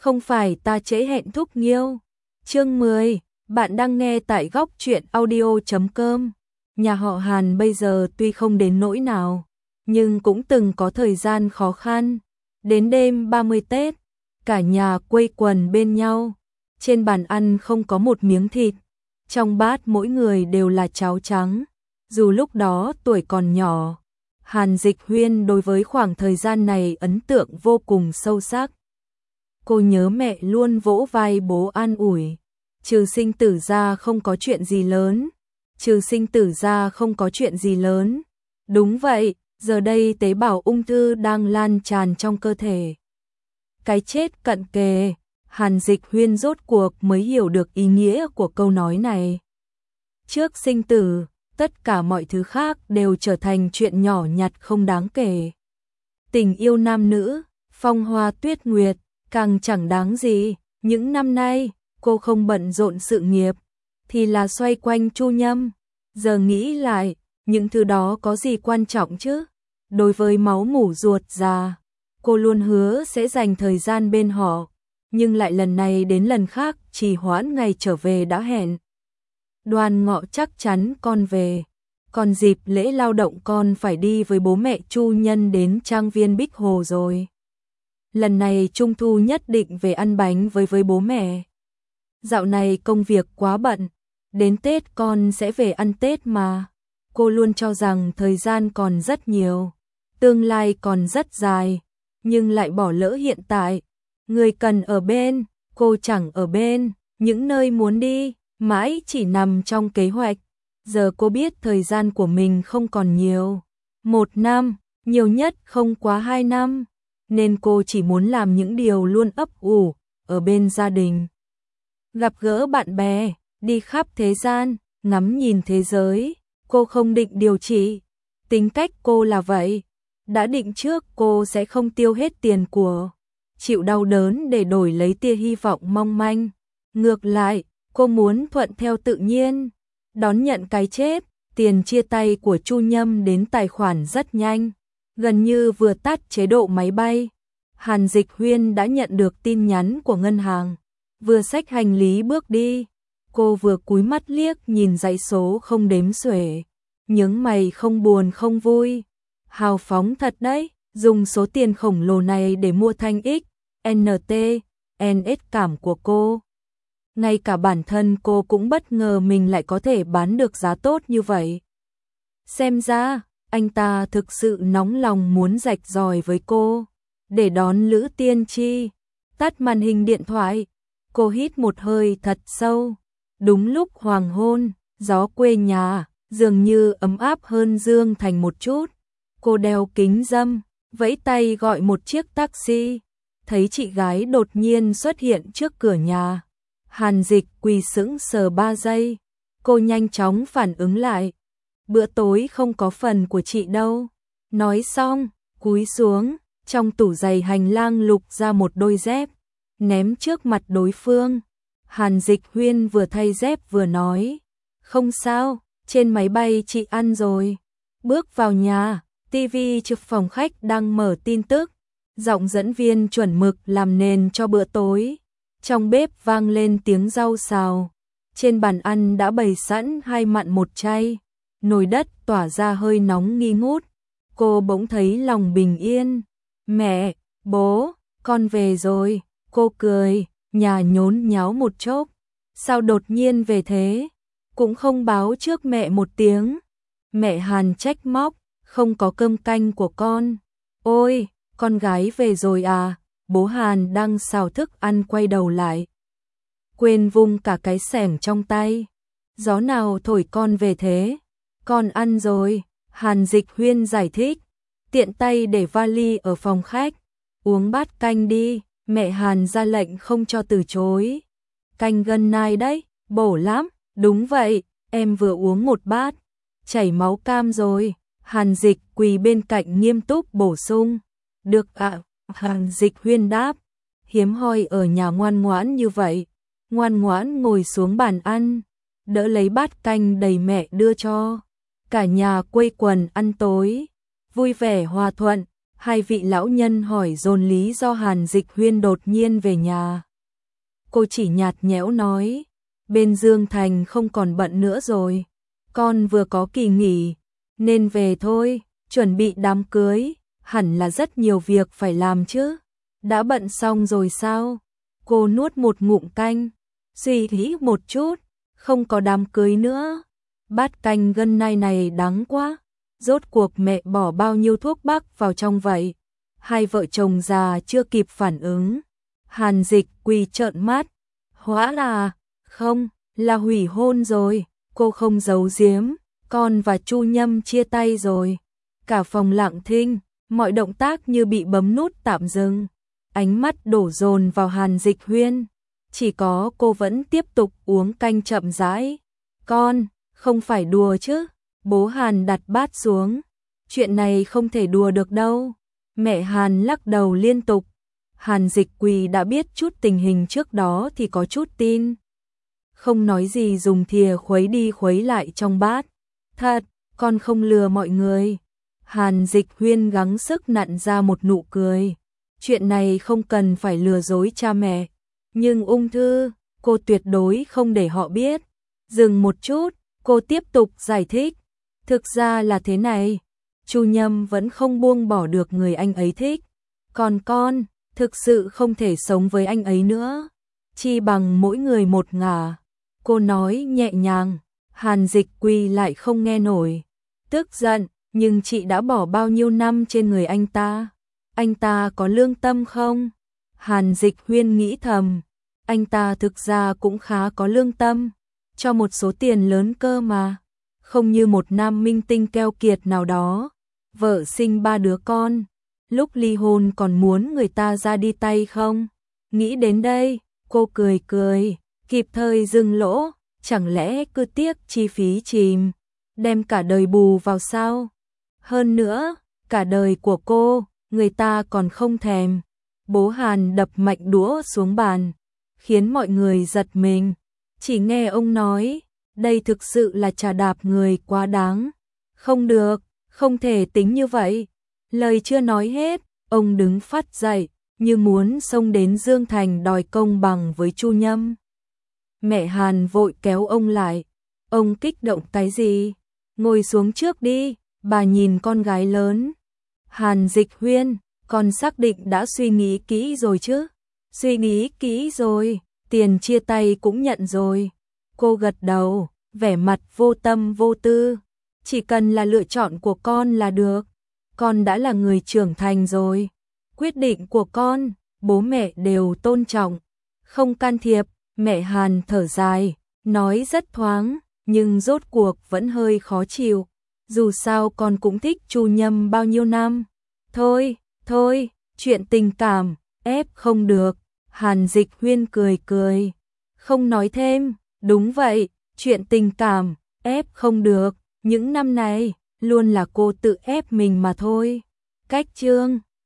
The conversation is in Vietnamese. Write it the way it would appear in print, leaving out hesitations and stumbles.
Không phải ta trễ hẹn thúc nghiêu. Chương 10, bạn đang nghe tại góc truyện audio.com. Nhà họ Hàn bây giờ tuy không đến nỗi nào, nhưng cũng từng có thời gian khó khăn. Đến đêm 30 Tết, cả nhà quây quần bên nhau. Trên bàn ăn không có một miếng thịt, trong bát mỗi người đều là cháo trắng. Dù lúc đó tuổi còn nhỏ, Hàn Dịch Huyên đối với khoảng thời gian này ấn tượng vô cùng sâu sắc. Cô nhớ mẹ luôn vỗ vai bố an ủi, trừ sinh tử ra không có chuyện gì lớn, trừ sinh tử ra không có chuyện gì lớn. Đúng vậy, giờ đây tế bào ung thư đang lan tràn trong cơ thể. Cái chết cận kề, Hàn Dịch Huyên rốt cuộc mới hiểu được ý nghĩa của câu nói này. Trước sinh tử, tất cả mọi thứ khác đều trở thành chuyện nhỏ nhặt không đáng kể. Tình yêu nam nữ, phong hoa tuyết nguyệt, càng chẳng đáng gì. Những năm nay, cô không bận rộn sự nghiệp, thì là xoay quanh Chu Nhâm. Giờ nghĩ lại, những thứ đó có gì quan trọng chứ? Đối với máu mủ ruột già, cô luôn hứa sẽ dành thời gian bên họ, nhưng lại lần này đến lần khác trì hoãn ngày trở về đã hẹn. Đoan Ngọ chắc chắn con về, còn dịp lễ lao động con phải đi với bố mẹ Chu Nhân đến trang viên Bích Hồ rồi. Lần này Trung thu nhất định về ăn bánh với bố mẹ. Dạo này công việc quá bận, đến Tết con sẽ về ăn Tết mà. Cô luôn cho rằng thời gian còn rất nhiều, tương lai còn rất dài, nhưng lại bỏ lỡ hiện tại. Người cần ở bên, cô chẳng ở bên, những nơi muốn đi, mãi chỉ nằm trong kế hoạch. Giờ cô biết thời gian của mình không còn nhiều. 1 năm, nhiều nhất không quá 2 năm. Nên cô chỉ muốn làm những điều luôn ấp ủ, ở bên gia đình. Gặp gỡ bạn bè, đi khắp thế gian, ngắm nhìn thế giới. Cô không định điều trị. Tính cách cô là vậy. Đã định trước cô sẽ không tiêu hết tiền của, chịu đau đớn để đổi lấy tia hy vọng mong manh. Ngược lại, cô muốn thuận theo tự nhiên, đón nhận cái chết. Tiền chia tay của Chu Nhâm đến tài khoản rất nhanh, gần như vừa tắt chế độ máy bay. Hàn Dịch Huyên đã nhận được tin nhắn của ngân hàng, vừa xách hành lý bước đi, cô vừa cúi mắt liếc nhìn dãy số không đếm xuể, nhướng mày không buồn không vui. Hào phóng thật đấy, dùng số tiền khổng lồ này để mua thanh X, NT, NS cảm của cô. Ngay cả bản thân cô cũng bất ngờ mình lại có thể bán được giá tốt như vậy. Xem ra, anh ta thực sự nóng lòng muốn rạch ròi với cô, để đón Lữ Tiên Chi. Tắt màn hình điện thoại, cô hít một hơi thật sâu. Đúng lúc hoàng hôn, gió quê nhà dường như ấm áp hơn Dương Thành một chút. Cô đeo kính râm, vẫy tay gọi một chiếc taxi, thấy chị gái đột nhiên xuất hiện trước cửa nhà. Hàn Dịch quỳ sững sờ 3 giây, cô nhanh chóng phản ứng lại. Bữa tối không có phần của chị đâu. Nói xong, cúi xuống, trong tủ giày hành lang lục ra một đôi dép, ném trước mặt đối phương. Hàn Dịch Huyên vừa thay dép vừa nói, không sao, trên máy bay chị ăn rồi. Bước vào nhà, tivi trước phòng khách đang mở tin tức, giọng dẫn viên chuẩn mực làm nền cho bữa tối. Trong bếp vang lên tiếng rau xào, trên bàn ăn đã bày sẵn 2 mặn 1 chay, nồi đất tỏa ra hơi nóng nghi ngút. Cô bỗng thấy lòng bình yên. Mẹ, bố, con về rồi. Cô cười, nhà nhốn nháo một chốc. Sao đột nhiên về thế? Cũng không báo trước mẹ một tiếng. Mẹ Hàn trách móc, không có cơm canh của con. Ôi, con gái về rồi à? Bố Hàn đang xào thức ăn quay đầu lại, quên vung cả cái xẻng trong tay. Gió nào thổi con về thế? Con ăn rồi, Hàn Dịch Huyên giải thích, tiện tay để vali ở phòng khách. Uống bát canh đi, mẹ Hàn ra lệnh không cho từ chối. Canh gân nai đấy, bổ lắm. Đúng vậy, em vừa uống 1 bát, chảy máu cam rồi. Hàn Dịch quỳ bên cạnh nghiêm túc bổ sung. Được ạ. Hàn Dịch Huyên đáp, hiếm hoi ở nhà ngoan ngoãn như vậy. Ngoan ngoãn ngồi xuống bàn ăn, đỡ lấy bát canh đầy mẹ đưa cho. Cả nhà quây quần ăn tối, vui vẻ hòa thuận. Hai vị lão nhân hỏi dồn lý do Hàn Dịch Huyên đột nhiên về nhà. Cô chỉ nhạt nhẽo nói, bên Dương Thành không còn bận nữa rồi, con vừa có kỳ nghỉ, nên về thôi, chuẩn bị đám cưới, hẳn là rất nhiều việc phải làm chứ. Đã bận xong rồi sao? Cô nuốt một ngụm canh, suy nghĩ một chút, không có đám cưới nữa. Bát canh gân nai này đắng quá, rốt cuộc mẹ bỏ bao nhiêu thuốc bắc vào trong vậy? Hai vợ chồng già chưa kịp phản ứng. Hàn Dịch Quỳ trợn mắt, hóa không, là hủy hôn rồi, cô không giấu giếm, con và Chu Nhâm chia tay rồi. Cả phòng lặng thinh, mọi động tác như bị bấm nút tạm dừng. Ánh mắt đổ dồn vào Hàn Dịch Huyên, chỉ có cô vẫn tiếp tục uống canh chậm rãi. Con, không phải đùa chứ? Bố Hàn đặt bát xuống. Chuyện này không thể đùa được đâu. Mẹ Hàn lắc đầu liên tục. Hàn Dịch Quỳ đã biết chút tình hình trước đó thì có chút tin. Không nói gì dùng thìa khuấy đi khuấy lại trong bát. Thật, con không lừa mọi người. Hàn Dịch Huyên gắng sức nặn ra một nụ cười. Chuyện này không cần phải lừa dối cha mẹ. Nhưng ung thư, cô tuyệt đối không để họ biết. Dừng một chút, cô tiếp tục giải thích. Thực ra là thế này, Chu Nhâm vẫn không buông bỏ được người anh ấy thích. Còn con, thực sự không thể sống với anh ấy nữa. Chi bằng mỗi người một ngả. Cô nói nhẹ nhàng. Hàn Dịch Quỳ lại không nghe nổi. Tức giận, nhưng chị đã bỏ bao nhiêu năm trên người anh ta? Anh ta có lương tâm không? Hàn Dịch Huyên nghĩ thầm. Anh ta thực ra cũng khá có lương tâm. Cho một số tiền lớn cơ mà. Không như một nam minh tinh keo kiệt nào đó. Vợ sinh 3 đứa con. Lúc ly hôn còn muốn người ta ra đi tay không? Nghĩ đến đây, cô cười cười, kịp thời dừng lỗ. Chẳng lẽ cứ tiếc chi phí chìm, đem cả đời bù vào sao? Hơn nữa, cả đời của cô, người ta còn không thèm. Bố Hàn đập mạnh đũa xuống bàn, khiến mọi người giật mình. Chỉ nghe ông nói, đây thực sự là trà đạp người quá đáng. Không được, không thể tính như vậy. Lời chưa nói hết, ông đứng phắt dậy, như muốn xông đến Dương Thành đòi công bằng với Chu Nhâm. Mẹ Hàn vội kéo ông lại. Ông kích động cái gì? Ngồi xuống trước đi, bà nhìn con gái lớn. Hàn Dịch Huyên, con xác định đã suy nghĩ kỹ rồi chứ? Suy nghĩ kỹ rồi, tiền chia tay cũng nhận rồi. Cô gật đầu, vẻ mặt vô tâm vô tư. Chỉ cần là lựa chọn của con là được. Con đã là người trưởng thành rồi. Quyết định của con, bố mẹ đều tôn trọng. Không can thiệp. Mẹ Hàn thở dài, nói rất thoáng, nhưng rốt cuộc vẫn hơi khó chịu. Dù sao con cũng thích Chu Nhâm bao nhiêu năm. Thôi, chuyện tình cảm, ép không được. Hàn Dịch Huyên cười cười. Không nói thêm, đúng vậy, chuyện tình cảm, ép không được. Những năm này, luôn là cô tự ép mình mà thôi. Cách chương